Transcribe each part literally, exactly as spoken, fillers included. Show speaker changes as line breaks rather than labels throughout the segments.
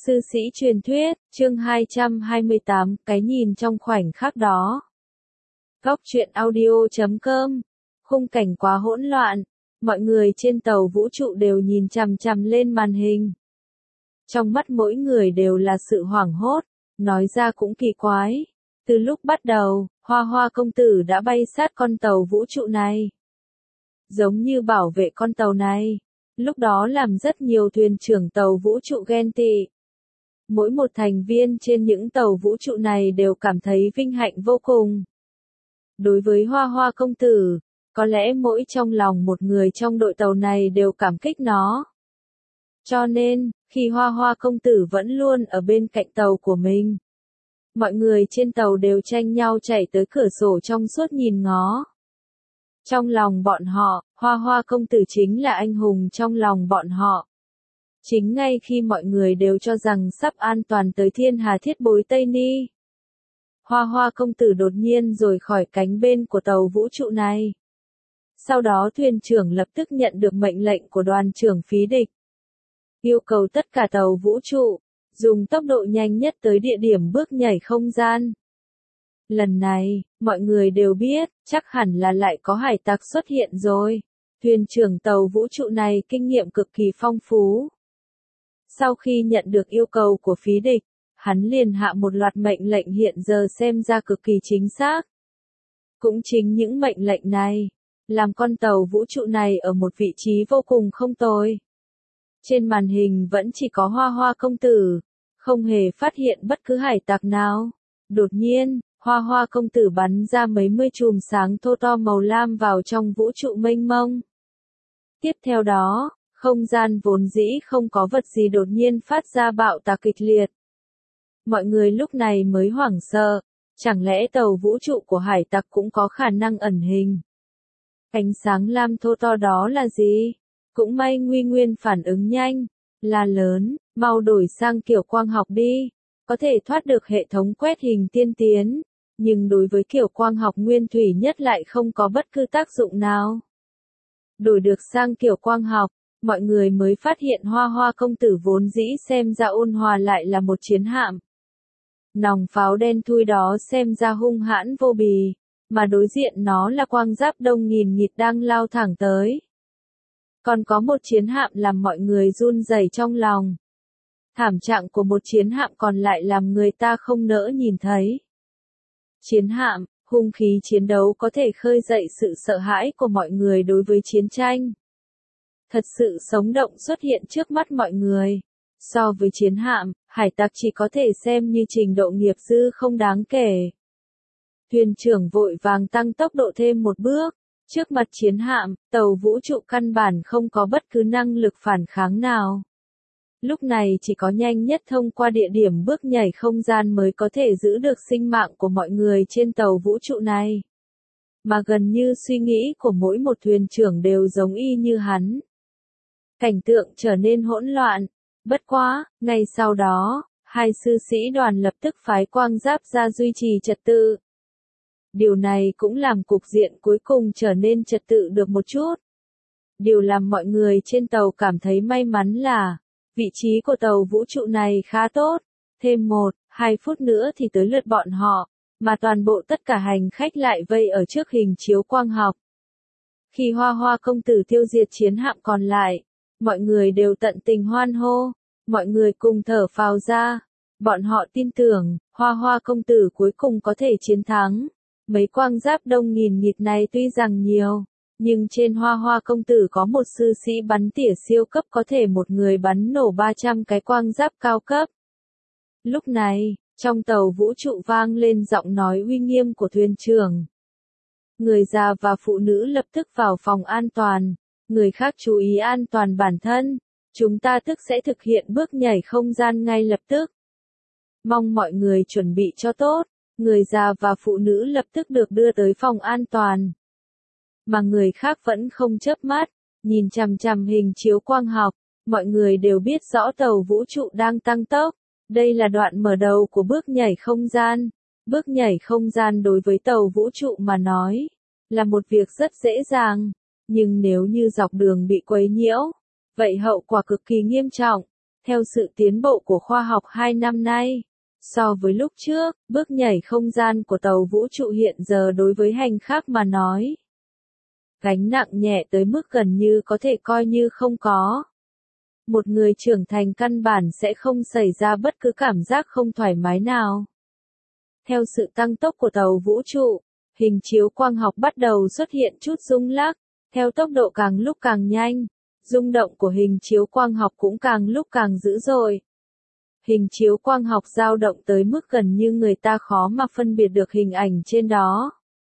Sư sĩ truyền thuyết, chương hai trăm hai mươi tám, cái nhìn trong khoảnh khắc đó. Góc truyện audio chấm com. Khung cảnh quá hỗn loạn, mọi người trên tàu vũ trụ đều nhìn chằm chằm lên màn hình. Trong mắt mỗi người đều là sự hoảng hốt, nói ra cũng kỳ quái. Từ lúc bắt đầu, Hoa Hoa công tử đã bay sát con tàu vũ trụ này. Giống như bảo vệ con tàu này. Lúc đó làm rất nhiều thuyền trưởng tàu vũ trụ ghen tị. Mỗi một thành viên trên những tàu vũ trụ này đều cảm thấy vinh hạnh vô cùng. Đối với Hoa Hoa công tử, có lẽ mỗi trong lòng một người trong đội tàu này đều cảm kích nó. Cho nên, khi Hoa Hoa công tử vẫn luôn ở bên cạnh tàu của mình, mọi người trên tàu đều tranh nhau chạy tới cửa sổ trong suốt nhìn ngó. Trong lòng bọn họ, Hoa Hoa công tử chính là anh hùng trong lòng bọn họ. Chính ngay khi mọi người đều cho rằng sắp an toàn tới Thiên Hà Thiết Bối Tây Ni, Hoa Hoa công tử đột nhiên rời khỏi cánh bên của tàu vũ trụ này. Sau đó thuyền trưởng lập tức nhận được mệnh lệnh của đoàn trưởng phí địch. Yêu cầu tất cả tàu vũ trụ, dùng tốc độ nhanh nhất tới địa điểm bước nhảy không gian. Lần này, mọi người đều biết, chắc hẳn là lại có hải tặc xuất hiện rồi. Thuyền trưởng tàu vũ trụ này kinh nghiệm cực kỳ phong phú. Sau khi nhận được yêu cầu của phí địch, hắn liền hạ một loạt mệnh lệnh hiện giờ xem ra cực kỳ chính xác. Cũng chính những mệnh lệnh này, làm con tàu vũ trụ này ở một vị trí vô cùng không tồi. Trên màn hình vẫn chỉ có Hoa Hoa công tử, không hề phát hiện bất cứ hải tặc nào. Đột nhiên, Hoa Hoa công tử bắn ra mấy mươi chùm sáng thô to màu lam vào trong vũ trụ mênh mông. Tiếp theo đó, không gian vốn dĩ không có vật gì đột nhiên phát ra bạo tạc kịch liệt. Mọi người lúc này mới hoảng sợ, chẳng lẽ tàu vũ trụ của hải tặc cũng có khả năng ẩn hình? Ánh sáng lam thô to đó là gì? Cũng may Nguy Nguyên phản ứng nhanh, là lớn, mau đổi sang kiểu quang học đi, có thể thoát được hệ thống quét hình tiên tiến, nhưng đối với kiểu quang học nguyên thủy nhất lại không có bất cứ tác dụng nào. Đổi được sang kiểu quang học, mọi người mới phát hiện Hoa Hoa công tử vốn dĩ xem ra ôn hòa lại là một chiến hạm. Nòng pháo đen thui đó xem ra hung hãn vô bì, mà đối diện nó là quang giáp đông nghìn nghịt đang lao thẳng tới. Còn có một chiến hạm làm mọi người run rẩy trong lòng. Thảm trạng của một chiến hạm còn lại làm người ta không nỡ nhìn thấy. Chiến hạm, hung khí chiến đấu có thể khơi dậy sự sợ hãi của mọi người đối với chiến tranh. Thật sự sống động xuất hiện trước mắt mọi người. So với chiến hạm, hải tặc chỉ có thể xem như trình độ nghiệp dư không đáng kể. Thuyền trưởng vội vàng tăng tốc độ thêm một bước. Trước mặt chiến hạm, tàu vũ trụ căn bản không có bất cứ năng lực phản kháng nào. Lúc này chỉ có nhanh nhất thông qua địa điểm bước nhảy không gian mới có thể giữ được sinh mạng của mọi người trên tàu vũ trụ này. Mà gần như suy nghĩ của mỗi một thuyền trưởng đều giống y như hắn. Cảnh tượng trở nên hỗn loạn. Bất quá, ngay sau đó, hai sư sĩ đoàn lập tức phái quang giáp ra duy trì trật tự. Điều này cũng làm cục diện cuối cùng trở nên trật tự được một chút. Điều làm mọi người trên tàu cảm thấy may mắn là, vị trí của tàu vũ trụ này khá tốt, thêm một, hai phút nữa thì tới lượt bọn họ, mà toàn bộ tất cả hành khách lại vây ở trước hình chiếu quang học. Khi Hoa Hoa công tử tiêu diệt chiến hạm còn lại, mọi người đều tận tình hoan hô, mọi người cùng thở phào ra, bọn họ tin tưởng, Hoa Hoa công tử cuối cùng có thể chiến thắng. Mấy quang giáp đông nghìn nghịt này tuy rằng nhiều, nhưng trên Hoa Hoa công tử có một sư sĩ bắn tỉa siêu cấp có thể một người bắn nổ ba trăm cái quang giáp cao cấp. Lúc này, trong tàu vũ trụ vang lên giọng nói uy nghiêm của thuyền trưởng. Người già và phụ nữ lập tức vào phòng an toàn, người khác chú ý an toàn bản thân, chúng ta tức sẽ thực hiện bước nhảy không gian ngay lập tức. Mong mọi người chuẩn bị cho tốt. Người già và phụ nữ lập tức được đưa tới phòng an toàn. Mà người khác vẫn không chớp mắt, nhìn chằm chằm hình chiếu quang học, mọi người đều biết rõ tàu vũ trụ đang tăng tốc. Đây là đoạn mở đầu của bước nhảy không gian. Bước nhảy không gian đối với tàu vũ trụ mà nói, là một việc rất dễ dàng, nhưng nếu như dọc đường bị quấy nhiễu, vậy hậu quả cực kỳ nghiêm trọng. Theo sự tiến bộ của khoa học hai năm nay, so với lúc trước, bước nhảy không gian của tàu vũ trụ hiện giờ đối với hành khách mà nói, gánh nặng nhẹ tới mức gần như có thể coi như không có. Một người trưởng thành căn bản sẽ không xảy ra bất cứ cảm giác không thoải mái nào. Theo sự tăng tốc của tàu vũ trụ, hình chiếu quang học bắt đầu xuất hiện chút rung lắc, theo tốc độ càng lúc càng nhanh, rung động của hình chiếu quang học cũng càng lúc càng dữ dội. Hình chiếu quang học dao động tới mức gần như người ta khó mà phân biệt được hình ảnh trên đó.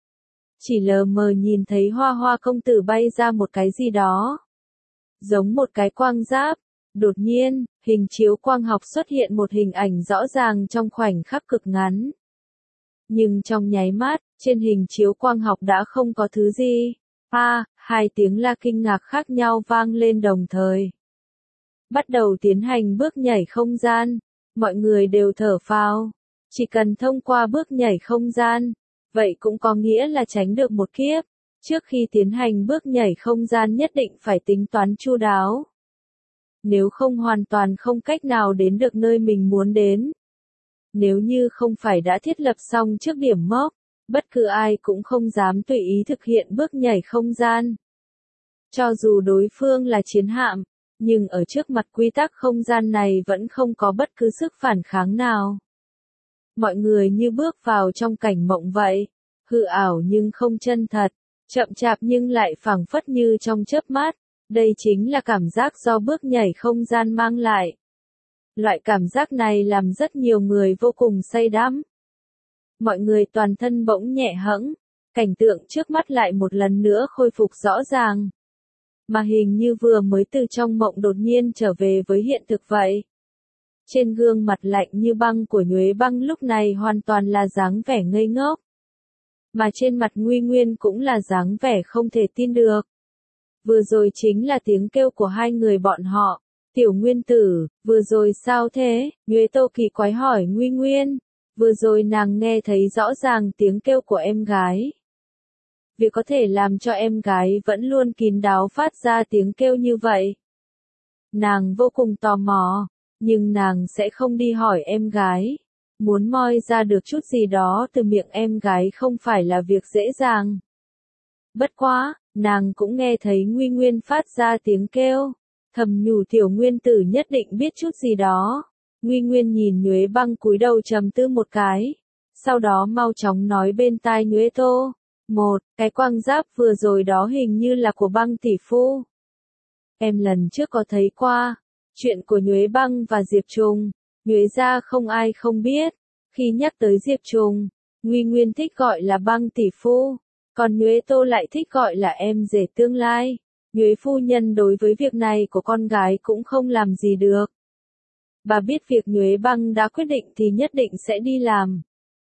Chỉ lờ mờ nhìn thấy Hoa Hoa công tử bay ra một cái gì đó, giống một cái quang giáp. Đột nhiên, hình chiếu quang học xuất hiện một hình ảnh rõ ràng trong khoảnh khắc cực ngắn. Nhưng trong nháy mắt, trên hình chiếu quang học đã không có thứ gì. À, hai tiếng la kinh ngạc khác nhau vang lên đồng thời. Bắt đầu tiến hành bước nhảy không gian, mọi người đều thở phào. Chỉ cần thông qua bước nhảy không gian, vậy cũng có nghĩa là tránh được một kiếp. Trước khi tiến hành bước nhảy không gian nhất định phải tính toán chu đáo. Nếu không hoàn toàn không cách nào đến được nơi mình muốn đến. Nếu như không phải đã thiết lập xong trước điểm mốc, bất cứ ai cũng không dám tùy ý thực hiện bước nhảy không gian. Cho dù đối phương là chiến hạm, nhưng ở trước mặt quy tắc không gian này vẫn không có bất cứ sức phản kháng nào. Mọi người như bước vào trong cảnh mộng vậy, hư ảo nhưng không chân thật, chậm chạp nhưng lại phảng phất như trong chớp mắt. Đây chính là cảm giác do bước nhảy không gian mang lại. Loại cảm giác này làm rất nhiều người vô cùng say đắm. Mọi người toàn thân bỗng nhẹ hẫng, cảnh tượng trước mắt lại một lần nữa khôi phục rõ ràng. Mà hình như vừa mới từ trong mộng đột nhiên trở về với hiện thực vậy. Trên gương mặt lạnh như băng của Nhuế Băng lúc này hoàn toàn là dáng vẻ ngây ngốc. Mà trên mặt Nguy Nguyên cũng là dáng vẻ không thể tin được. Vừa rồi chính là tiếng kêu của hai người bọn họ. Tiểu Nguyên Tử, vừa rồi sao thế? Nhuế Tô kỳ quái hỏi Nguy Nguyên. Vừa rồi nàng nghe thấy rõ ràng tiếng kêu của em gái. Việc có thể làm cho em gái vẫn luôn kín đáo phát ra tiếng kêu như vậy. Nàng vô cùng tò mò, nhưng nàng sẽ không đi hỏi em gái. Muốn moi ra được chút gì đó từ miệng em gái không phải là việc dễ dàng. Bất quá, nàng cũng nghe thấy Nguy Nguyên phát ra tiếng kêu. Thầm nhủ Tiểu Nguyên Tử nhất định biết chút gì đó. Nguy Nguyên nhìn Nhuế Băng cúi đầu trầm tư một cái. Sau đó mau chóng nói bên tai Nhuế Tô. Một, cái quang giáp vừa rồi đó hình như là của Băng tỷ phu. Em lần trước có thấy qua. Chuyện của Nhuế Băng và Diệp Trùng. Nhuế gia không ai không biết. Khi nhắc tới Diệp Trùng, Nguy Nguyên thích gọi là Băng tỷ phu. Còn Nhuế Tô lại thích gọi là em rể tương lai. Nhuế phu nhân đối với việc này của con gái cũng không làm gì được. Bà biết việc Nhuế Băng đã quyết định thì nhất định sẽ đi làm.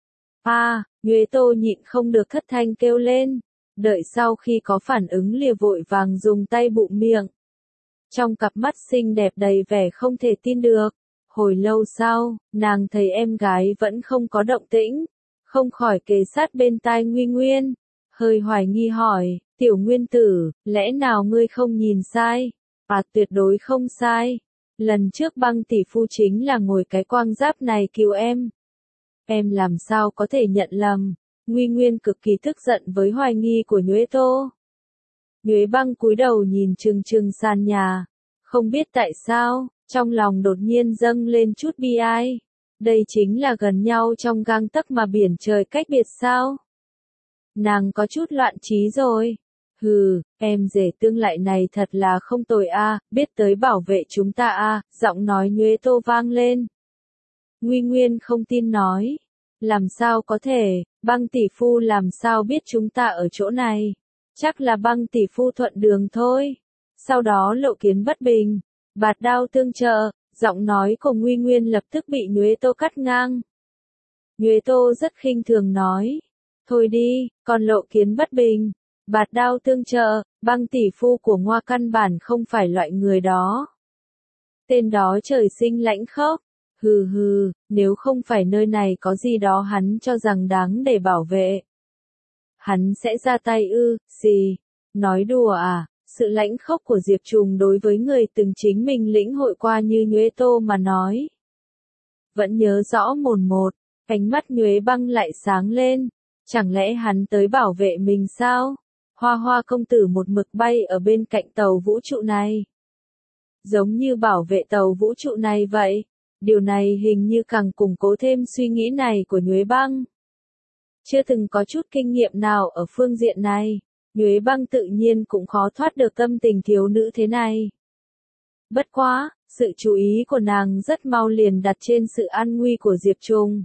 À, Nhuế Tô nhịn không được thất thanh kêu lên. Đợi sau khi có phản ứng lìa vội vàng dùng tay bụm miệng. Trong cặp mắt xinh đẹp đầy vẻ không thể tin được. Hồi lâu sau, nàng thấy em gái vẫn không có động tĩnh. Không khỏi kề sát bên tai Nguy Nguyên. Hơi hoài nghi hỏi, Tiểu Nguyên Tử, lẽ nào ngươi không nhìn sai? À tuyệt đối không sai. Lần trước Băng tỷ phu chính là ngồi cái quang giáp này cứu em. Em làm sao có thể nhận lầm? Nguy Nguyên cực kỳ tức giận với hoài nghi của Nhuế Tô. Nhuế Băng cúi đầu nhìn trừng trừng sàn nhà. Không biết tại sao, trong lòng đột nhiên dâng lên chút bi ai. Đây chính là gần nhau trong gang tấc mà biển trời cách biệt sao? Nàng có chút loạn trí rồi. Hừ, em rể tương lại này thật là không tồi a, à, biết tới bảo vệ chúng ta a, à, giọng nói Nhuế Tô vang lên. Nguy Nguyên không tin nói. Làm sao có thể, Băng tỷ phu làm sao biết chúng ta ở chỗ này? Chắc là Băng tỷ phu thuận đường thôi. Sau đó Lộ Kiến bất bình, bạt đao tương trợ, giọng nói của Nguy Nguyên lập tức bị Nhuế Tô cắt ngang. Nhuế Tô rất khinh thường nói. Thôi đi, còn Lộ Kiến bất bình, bạt đao tương trợ, Băng tỷ phu của Ngoa căn bản không phải loại người đó. Tên đó trời sinh lãnh khốc. Hừ hừ, nếu không phải nơi này có gì đó hắn cho rằng đáng để bảo vệ. Hắn sẽ ra tay ư, gì? Nói đùa à? Sự lãnh khốc của Diệp Trùng đối với người từng chính mình lĩnh hội qua như Nhuế Tô mà nói. Vẫn nhớ rõ mồn một, ánh mắt Nhuế Băng lại sáng lên. Chẳng lẽ hắn tới bảo vệ mình sao? Hoa Hoa công tử một mực bay ở bên cạnh tàu vũ trụ này. Giống như bảo vệ tàu vũ trụ này vậy. Điều này hình như càng củng cố thêm suy nghĩ này của Nhuế Băng. Chưa từng có chút kinh nghiệm nào ở phương diện này, Nhuế Băng tự nhiên cũng khó thoát được tâm tình thiếu nữ thế này. Bất quá, sự chú ý của nàng rất mau liền đặt trên sự an nguy của Diệp Trùng.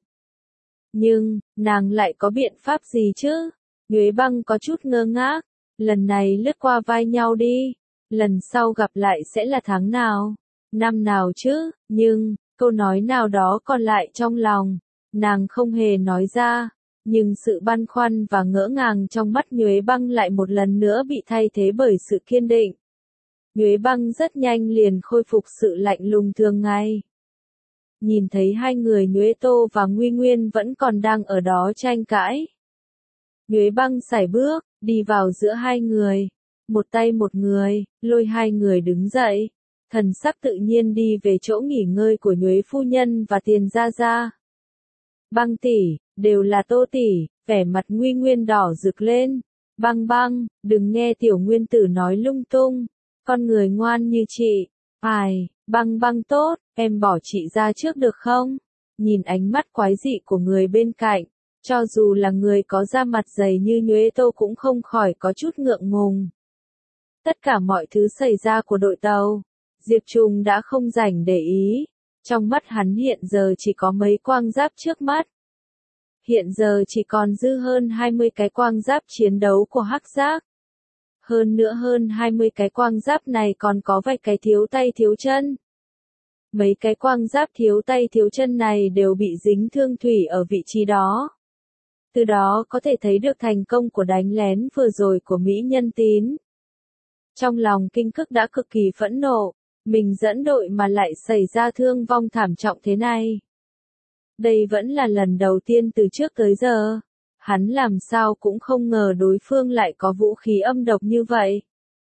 Nhưng, nàng lại có biện pháp gì chứ? Nhuế Băng có chút ngơ ngác, lần này lướt qua vai nhau đi, lần sau gặp lại sẽ là tháng nào, năm nào chứ, nhưng, câu nói nào đó còn lại trong lòng, nàng không hề nói ra, nhưng sự băn khoăn và ngỡ ngàng trong mắt Nhuế Băng lại một lần nữa bị thay thế bởi sự kiên định. Nhuế Băng rất nhanh liền khôi phục sự lạnh lùng thường ngày. Nhìn thấy hai người Nhuế Tô và Nguy Nguyên vẫn còn đang ở đó tranh cãi. Nhuế Băng sải bước, đi vào giữa hai người, một tay một người, lôi hai người đứng dậy, thần sắc tự nhiên đi về chỗ nghỉ ngơi của Nhuế phu nhân và Tiền gia gia. Băng tỷ, đều là Tô tỷ, vẻ mặt Nguy Nguyên đỏ rực lên. Băng băng, đừng nghe tiểu nguyên tử nói lung tung, con người ngoan như chị. Ai, băng băng tốt, em bỏ chị ra trước được không? Nhìn ánh mắt quái dị của người bên cạnh, cho dù là người có da mặt dày như Nhuế Tô cũng không khỏi có chút ngượng ngùng. Tất cả mọi thứ xảy ra của đội tàu, Diệp Trùng đã không rảnh để ý. Trong mắt hắn hiện giờ chỉ có mấy quang giáp trước mắt. Hiện giờ chỉ còn dư hơn hai mươi cái quang giáp chiến đấu của Hắc Giác. Hơn nữa hơn hai mươi cái quang giáp này còn có vài cái thiếu tay thiếu chân. Mấy cái quang giáp thiếu tay thiếu chân này đều bị dính thương thủy ở vị trí đó. Từ đó có thể thấy được thành công của đánh lén vừa rồi của Mỹ Nhân Tín. Trong lòng Kinh Cức đã cực kỳ phẫn nộ, mình dẫn đội mà lại xảy ra thương vong thảm trọng thế này. Đây vẫn là lần đầu tiên từ trước tới giờ. Hắn làm sao cũng không ngờ đối phương lại có vũ khí âm độc như vậy.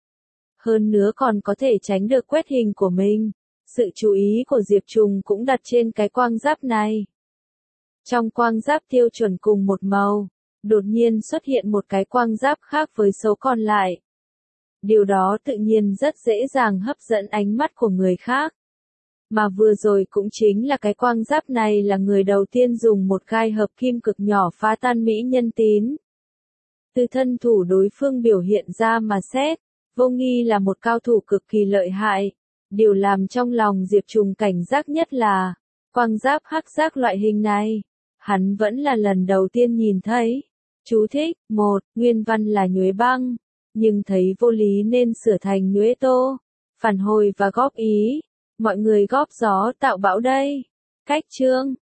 Hơn nữa còn có thể tránh được quét hình của mình. Sự chú ý của Diệp Trùng cũng đặt trên cái quang giáp này. Trong quang giáp tiêu chuẩn cùng một màu, đột nhiên xuất hiện một cái quang giáp khác với số còn lại. Điều đó tự nhiên rất dễ dàng hấp dẫn ánh mắt của người khác. Mà vừa rồi cũng chính là cái quang giáp này là người đầu tiên dùng một gai hợp kim cực nhỏ phá tan Mỹ Nhân Tín. Từ thân thủ đối phương biểu hiện ra mà xét, vô nghi là một cao thủ cực kỳ lợi hại. Điều làm trong lòng Diệp Trùng cảnh giác nhất là, quang giáp hắc giác loại hình này, hắn vẫn là lần đầu tiên nhìn thấy. Chú thích, một, nguyên văn là Nhuế Băng, nhưng thấy vô lý nên sửa thành Nhuế Tô. Phản hồi và góp ý, mọi người góp gió tạo bão đây. Cách chương